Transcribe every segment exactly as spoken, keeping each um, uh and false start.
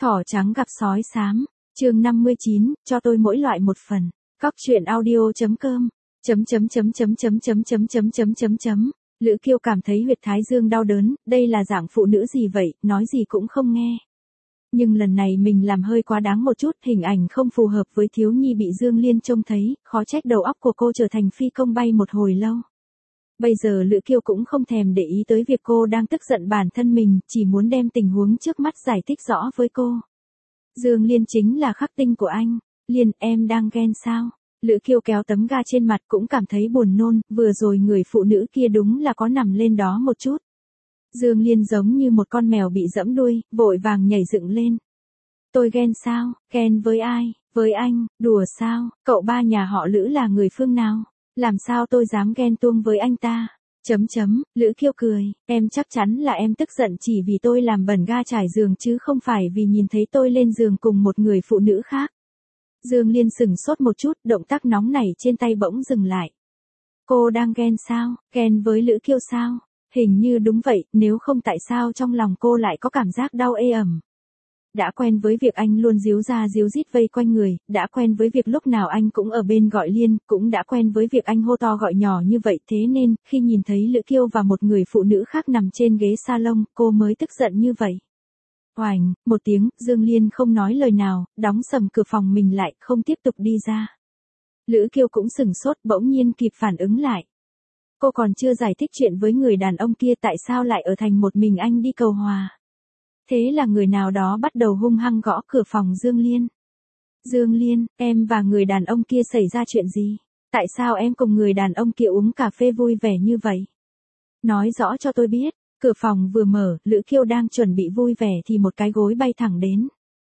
Thỏ trắng gặp sói xám, chương năm mươi chín, cho tôi mỗi loại một phần. Cóc truyện audio.com, chấm chấm chấm chấm chấm chấm chấm chấm chấm chấm chấm. Lữ Kiêu cảm thấy huyệt thái dương đau đớn, đây là dạng phụ nữ gì vậy, nói gì cũng không nghe. Nhưng lần này mình làm hơi quá đáng một chút, hình ảnh không phù hợp với thiếu nhi bị Dương Liên trông thấy, khó trách đầu óc của cô trở thành phi công bay một hồi lâu. Bây giờ Lữ Kiêu cũng không thèm để ý tới việc cô đang tức giận bản thân mình, chỉ muốn đem tình huống trước mắt giải thích rõ với cô. Dương Liên chính là khắc tinh của anh. Liên, em đang ghen sao? Lữ Kiêu kéo tấm ga trên mặt cũng cảm thấy buồn nôn, vừa rồi người phụ nữ kia đúng là có nằm lên đó một chút. Dương Liên giống như một con mèo bị dẫm đuôi, vội vàng nhảy dựng lên. Tôi ghen sao? Ghen với ai? Với anh, đùa sao? Cậu ba nhà họ Lữ là người phương nào? Làm sao tôi dám ghen tuông với anh ta? Chấm chấm, Lữ Kiêu cười, em chắc chắn là em tức giận chỉ vì tôi làm bẩn ga trải giường chứ không phải vì nhìn thấy tôi lên giường cùng một người phụ nữ khác. Dương Liên sừng sốt một chút, động tác nóng nảy trên tay bỗng dừng lại. Cô đang ghen sao? Ghen với Lữ Kiêu sao? Hình như đúng vậy, nếu không tại sao trong lòng cô lại có cảm giác đau ê ẩm. Đã quen với việc anh luôn díu ra díu dít vây quanh người, đã quen với việc lúc nào anh cũng ở bên gọi Liên, cũng đã quen với việc anh hô to gọi nhỏ như vậy, thế nên, khi nhìn thấy Lữ Kiêu và một người phụ nữ khác nằm trên ghế salon, cô mới tức giận như vậy. Oành, một tiếng, Dương Liên không nói lời nào, đóng sầm cửa phòng mình lại, không tiếp tục đi ra. Lữ Kiêu cũng sừng sốt, bỗng nhiên kịp phản ứng lại. Cô còn chưa giải thích chuyện với người đàn ông kia tại sao lại ở thành một mình anh đi cầu hòa. Thế là người nào đó bắt đầu hung hăng gõ cửa phòng Dương Liên. Dương Liên, em và người đàn ông kia xảy ra chuyện gì? Tại sao em cùng người đàn ông kia uống cà phê vui vẻ như vậy? Nói rõ cho tôi biết. Cửa phòng vừa mở, Lữ Kiêu đang chuẩn bị vui vẻ thì một cái gối bay thẳng đến.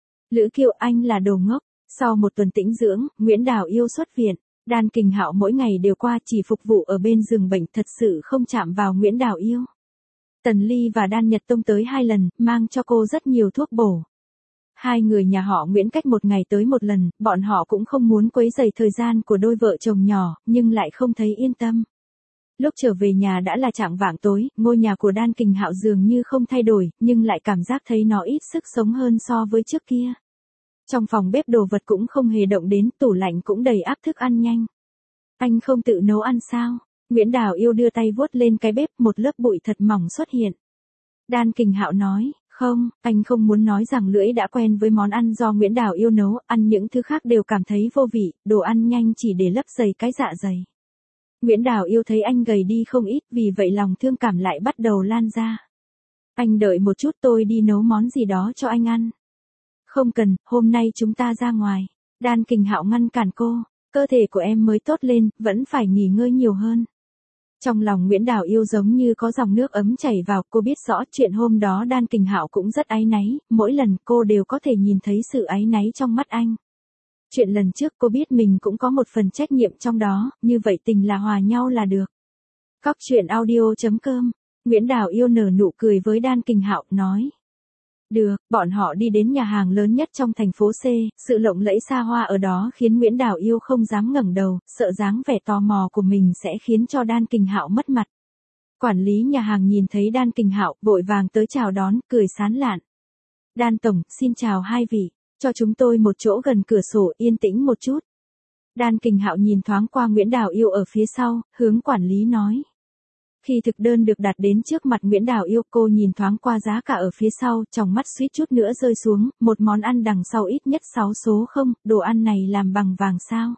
Lữ Kiêu, anh là đồ ngốc. Sau một tuần tĩnh dưỡng, Nguyễn Đào Yêu xuất viện. Đan Kình Hạo mỗi ngày đều qua chỉ phục vụ ở bên giường bệnh, thật sự không chạm vào Nguyễn Đào Yêu. Tần Ly và Đan Nhật Tông tới hai lần, mang cho cô rất nhiều thuốc bổ. Hai người nhà họ Nguyễn cách một ngày tới một lần, bọn họ cũng không muốn quấy rầy thời gian của đôi vợ chồng nhỏ, nhưng lại không thấy yên tâm. Lúc trở về nhà đã là chạng vạng tối, ngôi nhà của Đan Kình Hạo dường như không thay đổi, nhưng lại cảm giác thấy nó ít sức sống hơn so với trước kia. Trong phòng bếp đồ vật cũng không hề động đến, tủ lạnh cũng đầy ắp thức ăn nhanh. Anh không tự nấu ăn sao? Nguyễn Đào Yêu đưa tay vuốt lên cái bếp, một lớp bụi thật mỏng xuất hiện. Đan Kình Hạo nói, không, anh không muốn nói rằng lưỡi đã quen với món ăn do Nguyễn Đào Yêu nấu, ăn những thứ khác đều cảm thấy vô vị, đồ ăn nhanh chỉ để lấp đầy cái dạ dày. Nguyễn Đào Yêu thấy anh gầy đi không ít, vì vậy lòng thương cảm lại bắt đầu lan ra. Anh đợi một chút, tôi đi nấu món gì đó cho anh ăn. Không cần, hôm nay chúng ta ra ngoài. Đan Kình Hạo ngăn cản cô, cơ thể của em mới tốt lên, vẫn phải nghỉ ngơi nhiều hơn. Trong lòng Nguyễn Đào Yêu giống như có dòng nước ấm chảy vào, cô biết rõ chuyện hôm đó Đan Kình Hạo cũng rất áy náy, mỗi lần cô đều có thể nhìn thấy sự áy náy trong mắt anh. Chuyện lần trước cô biết mình cũng có một phần trách nhiệm trong đó, như vậy tình là hòa nhau là được. Cóc truyện audio.com, Nguyễn Đào Yêu nở nụ cười với Đan Kình Hạo, nói. Được, bọn họ đi đến nhà hàng lớn nhất trong thành phố C, sự lộng lẫy xa hoa ở đó khiến Nguyễn Đào Yêu không dám ngẩng đầu, sợ dáng vẻ tò mò của mình sẽ khiến cho Đan Kình Hạo mất mặt. Quản lý nhà hàng nhìn thấy Đan Kình Hạo, vội vàng tới chào đón, cười sán lạn. Đan tổng, xin chào hai vị, cho chúng tôi một chỗ gần cửa sổ, yên tĩnh một chút. Đan Kình Hạo nhìn thoáng qua Nguyễn Đào Yêu ở phía sau, hướng quản lý nói. Khi thực đơn được đặt đến trước mặt Nguyễn Đào Yêu, cô nhìn thoáng qua giá cả ở phía sau, trong mắt suýt chút nữa rơi xuống, một món ăn đằng sau ít nhất sáu số không, đồ ăn này làm bằng vàng sao.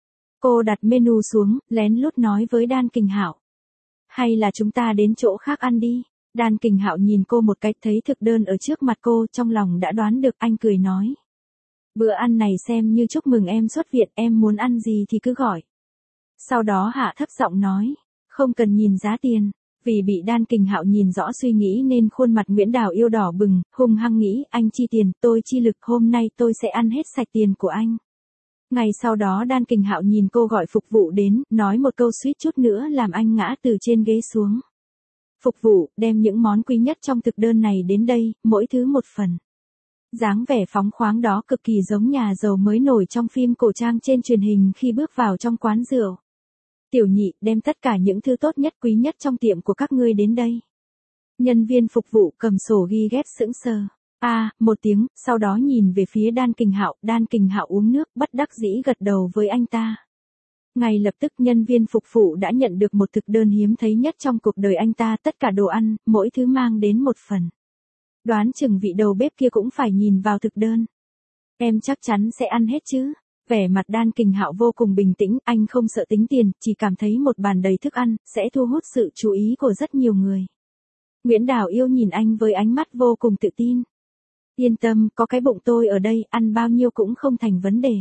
Cô đặt menu xuống, lén lút nói với Đan Kình Hạo. Hay là chúng ta đến chỗ khác ăn đi. Đan Kình Hạo nhìn cô một cái, thấy thực đơn ở trước mặt cô, trong lòng đã đoán được, anh cười nói. Bữa ăn này xem như chúc mừng em xuất viện, em muốn ăn gì thì cứ gọi. Sau đó hạ thấp giọng nói. Không cần nhìn giá tiền, vì bị Đan Kình Hạo nhìn rõ suy nghĩ nên khuôn mặt Nguyễn Đào Yêu đỏ bừng, hung hăng nghĩ, anh chi tiền, tôi chi lực, hôm nay tôi sẽ ăn hết sạch tiền của anh. Ngày sau đó Đan Kình Hạo nhìn cô gọi phục vụ đến, nói một câu suýt chút nữa làm anh ngã từ trên ghế xuống. Phục vụ, đem những món quý nhất trong thực đơn này đến đây, mỗi thứ một phần. Dáng vẻ phóng khoáng đó cực kỳ giống nhà giàu mới nổi trong phim cổ trang trên truyền hình khi bước vào trong quán rượu. Tiểu nhị, đem tất cả những thứ tốt nhất quý nhất trong tiệm của các ngươi đến đây. Nhân viên phục vụ cầm sổ ghi ghét sững sờ. A, một tiếng, sau đó nhìn về phía Đan Kình Hạo, Đan Kình Hạo uống nước, bất đắc dĩ gật đầu với anh ta. Ngay lập tức nhân viên phục vụ đã nhận được một thực đơn hiếm thấy nhất trong cuộc đời anh ta, tất cả đồ ăn, mỗi thứ mang đến một phần. Đoán chừng vị đầu bếp kia cũng phải nhìn vào thực đơn. Em chắc chắn sẽ ăn hết chứ? Vẻ mặt Đan Kình Hạo vô cùng bình tĩnh, anh không sợ tính tiền, chỉ cảm thấy một bàn đầy thức ăn, sẽ thu hút sự chú ý của rất nhiều người. Nguyễn Đào Yêu nhìn anh với ánh mắt vô cùng tự tin. Yên tâm, có cái bụng tôi ở đây, ăn bao nhiêu cũng không thành vấn đề.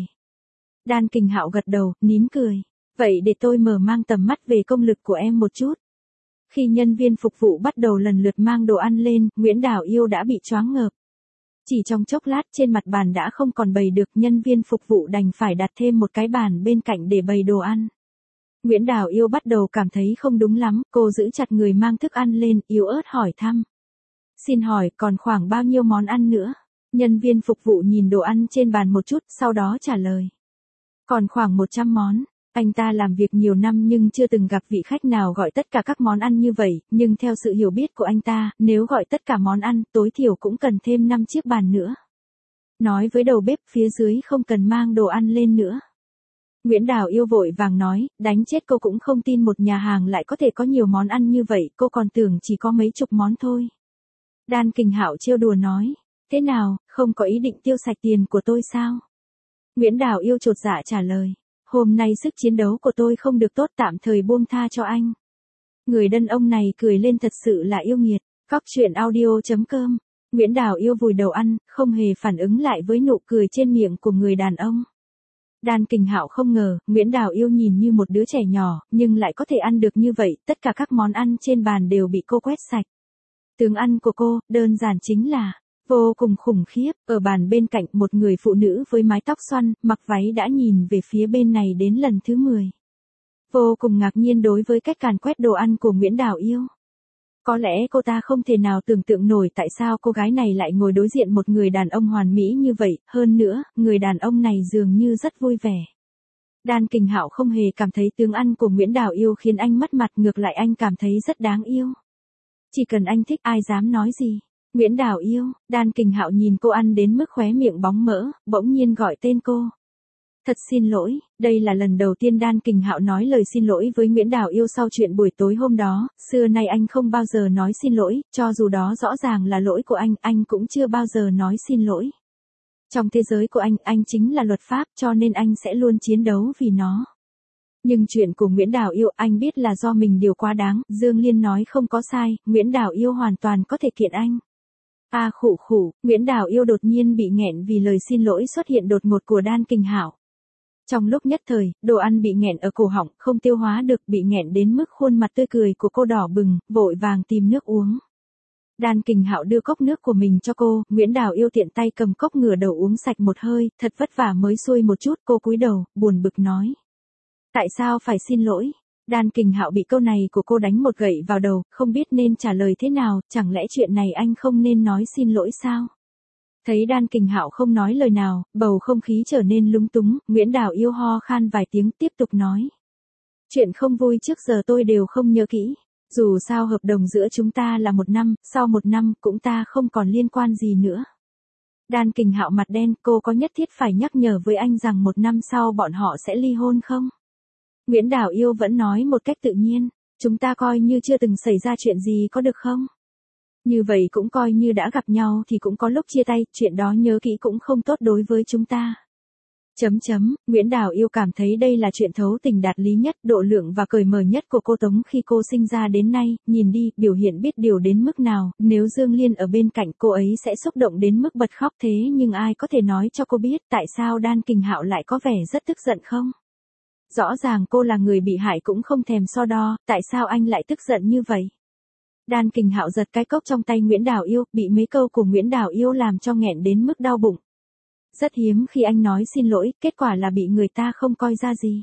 Đan Kình Hạo gật đầu, nín cười. Vậy để tôi mở mang tầm mắt về công lực của em một chút. Khi nhân viên phục vụ bắt đầu lần lượt mang đồ ăn lên, Nguyễn Đào Yêu đã bị choáng ngợp. Chỉ trong chốc lát trên mặt bàn đã không còn bày được, nhân viên phục vụ đành phải đặt thêm một cái bàn bên cạnh để bày đồ ăn. Nguyễn Đào Yêu bắt đầu cảm thấy không đúng lắm, cô giữ chặt người mang thức ăn lên, yếu ớt hỏi thăm. Xin hỏi, còn khoảng bao nhiêu món ăn nữa? Nhân viên phục vụ nhìn đồ ăn trên bàn một chút, sau đó trả lời. Còn khoảng một trăm món. Anh ta làm việc nhiều năm nhưng chưa từng gặp vị khách nào gọi tất cả các món ăn như vậy, nhưng theo sự hiểu biết của anh ta, nếu gọi tất cả món ăn, tối thiểu cũng cần thêm năm chiếc bàn nữa. Nói với đầu bếp phía dưới không cần mang đồ ăn lên nữa. Nguyễn Đào Yêu vội vàng nói, đánh chết cô cũng không tin một nhà hàng lại có thể có nhiều món ăn như vậy, cô còn tưởng chỉ có mấy chục món thôi. Đan Kình Hạo trêu đùa nói, thế nào, không có ý định tiêu sạch tiền của tôi sao? Nguyễn Đào Yêu chột dạ trả lời. Hôm nay sức chiến đấu của tôi không được tốt, tạm thời buông tha cho anh. Người đàn ông này cười lên thật sự là yêu nghiệt. Cóc truyện audio chấm com. Nguyễn Đào Yêu vùi đầu ăn, không hề phản ứng lại với nụ cười trên miệng của người đàn ông. Đan Kình Hạo không ngờ, Nguyễn Đào Yêu nhìn như một đứa trẻ nhỏ, nhưng lại có thể ăn được như vậy, tất cả các món ăn trên bàn đều bị cô quét sạch. Tướng ăn của cô, đơn giản chính là vô cùng khủng khiếp. Ở bàn bên cạnh, một người phụ nữ với mái tóc xoăn, mặc váy đã nhìn về phía bên này đến lần thứ mười. Vô cùng ngạc nhiên đối với cách càn quét đồ ăn của Nguyễn Đào Yêu. Có lẽ cô ta không thể nào tưởng tượng nổi tại sao cô gái này lại ngồi đối diện một người đàn ông hoàn mỹ như vậy, hơn nữa, người đàn ông này dường như rất vui vẻ. Đan Kình Hạo không hề cảm thấy tướng ăn của Nguyễn Đào Yêu khiến anh mất mặt, ngược lại anh cảm thấy rất đáng yêu. Chỉ cần anh thích, ai dám nói gì. Nguyễn Đào Yêu, Đan Kình Hạo nhìn cô ăn đến mức khóe miệng bóng mỡ, bỗng nhiên gọi tên cô. Thật xin lỗi, đây là lần đầu tiên Đan Kình Hạo nói lời xin lỗi với Nguyễn Đào Yêu sau chuyện buổi tối hôm đó, xưa nay anh không bao giờ nói xin lỗi, cho dù đó rõ ràng là lỗi của anh, anh cũng chưa bao giờ nói xin lỗi. Trong thế giới của anh, anh chính là luật pháp, cho nên anh sẽ luôn chiến đấu vì nó. Nhưng chuyện của Nguyễn Đào Yêu anh biết là do mình điều quá đáng, Dương Liên nói không có sai, Nguyễn Đào Yêu hoàn toàn có thể kiện anh. A à, khụ khụ, Nguyễn Đào Yêu đột nhiên bị nghẹn vì lời xin lỗi xuất hiện đột ngột của Đan Kình Hạo. Trong lúc nhất thời, đồ ăn bị nghẹn ở cổ họng, không tiêu hóa được, bị nghẹn đến mức khuôn mặt tươi cười của cô đỏ bừng, vội vàng tìm nước uống. Đan Kình Hạo đưa cốc nước của mình cho cô, Nguyễn Đào Yêu tiện tay cầm cốc ngửa đầu uống sạch một hơi, thật vất vả mới xuôi một chút, cô cúi đầu, buồn bực nói. Tại sao phải xin lỗi? Đan Kình Hạo bị câu này của cô đánh một gậy vào đầu, không biết nên trả lời thế nào, chẳng lẽ chuyện này anh không nên nói xin lỗi sao? Thấy Đan Kình Hạo không nói lời nào, bầu không khí trở nên lúng túng, Nguyễn Đào Yêu ho khan vài tiếng tiếp tục nói. Chuyện không vui trước giờ tôi đều không nhớ kỹ. Dù sao hợp đồng giữa chúng ta là một năm, sau một năm cũng ta không còn liên quan gì nữa. Đan Kình Hạo mặt đen, cô có nhất thiết phải nhắc nhở với anh rằng một năm sau bọn họ sẽ ly hôn không? Nguyễn Đào Yêu vẫn nói một cách tự nhiên, chúng ta coi như chưa từng xảy ra chuyện gì có được không? Như vậy cũng coi như đã gặp nhau thì cũng có lúc chia tay, chuyện đó nhớ kỹ cũng không tốt đối với chúng ta. Chấm chấm, Nguyễn Đào Yêu cảm thấy đây là chuyện thấu tình đạt lý nhất, độ lượng và cởi mở nhất của cô Tống khi cô sinh ra đến nay, nhìn đi, biểu hiện biết điều đến mức nào, nếu Dương Liên ở bên cạnh cô ấy sẽ xúc động đến mức bật khóc thế nhưng ai có thể nói cho cô biết tại sao Đan Kình Hạo lại có vẻ rất tức giận không? Rõ ràng cô là người bị hại cũng không thèm so đo, tại sao anh lại tức giận như vậy? Đan Kình Hạo giật cái cốc trong tay Nguyễn Đào Yêu, bị mấy câu của Nguyễn Đào Yêu làm cho nghẹn đến mức đau bụng. Rất hiếm khi anh nói xin lỗi, kết quả là bị người ta không coi ra gì.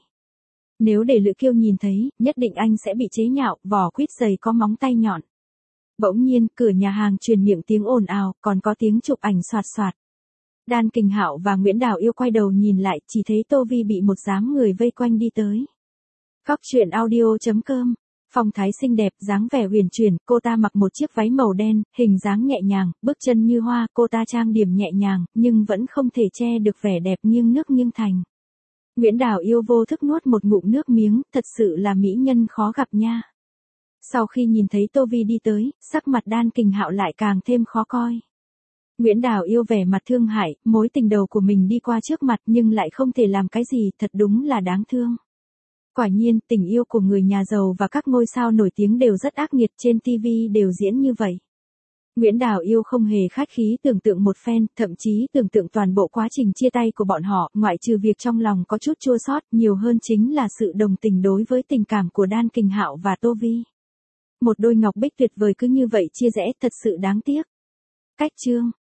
Nếu để Lữ Kiêu nhìn thấy, nhất định anh sẽ bị chế nhạo, vỏ quýt giày có móng tay nhọn. Bỗng nhiên, cửa nhà hàng truyền miệng tiếng ồn ào, còn có tiếng chụp ảnh xoạt xoạt. Đan Kình Hạo và Nguyễn Đào Yêu quay đầu nhìn lại, chỉ thấy Tô Vi bị một đám người vây quanh đi tới. Cóc truyện audio chấm com Phong thái xinh đẹp, dáng vẻ uyển chuyển, cô ta mặc một chiếc váy màu đen, hình dáng nhẹ nhàng, bước chân như hoa, cô ta trang điểm nhẹ nhàng, nhưng vẫn không thể che được vẻ đẹp nghiêng nước nghiêng thành. Nguyễn Đào Yêu vô thức nuốt một ngụm nước miếng, thật sự là mỹ nhân khó gặp nha. Sau khi nhìn thấy Tô Vi đi tới, sắc mặt Đan Kình Hạo lại càng thêm khó coi. Nguyễn Đào Yêu vẻ mặt thương hại, mối tình đầu của mình đi qua trước mặt nhưng lại không thể làm cái gì, thật đúng là đáng thương. Quả nhiên, tình yêu của người nhà giàu và các ngôi sao nổi tiếng đều rất ác nghiệt, trên ti vi đều diễn như vậy. Nguyễn Đào Yêu không hề khách khí tưởng tượng một phen, thậm chí tưởng tượng toàn bộ quá trình chia tay của bọn họ, ngoại trừ việc trong lòng có chút chua xót, nhiều hơn chính là sự đồng tình đối với tình cảm của Đan Kình Hạo và Tô Vi. Một đôi ngọc bích tuyệt vời cứ như vậy chia rẽ, thật sự đáng tiếc. Cách chương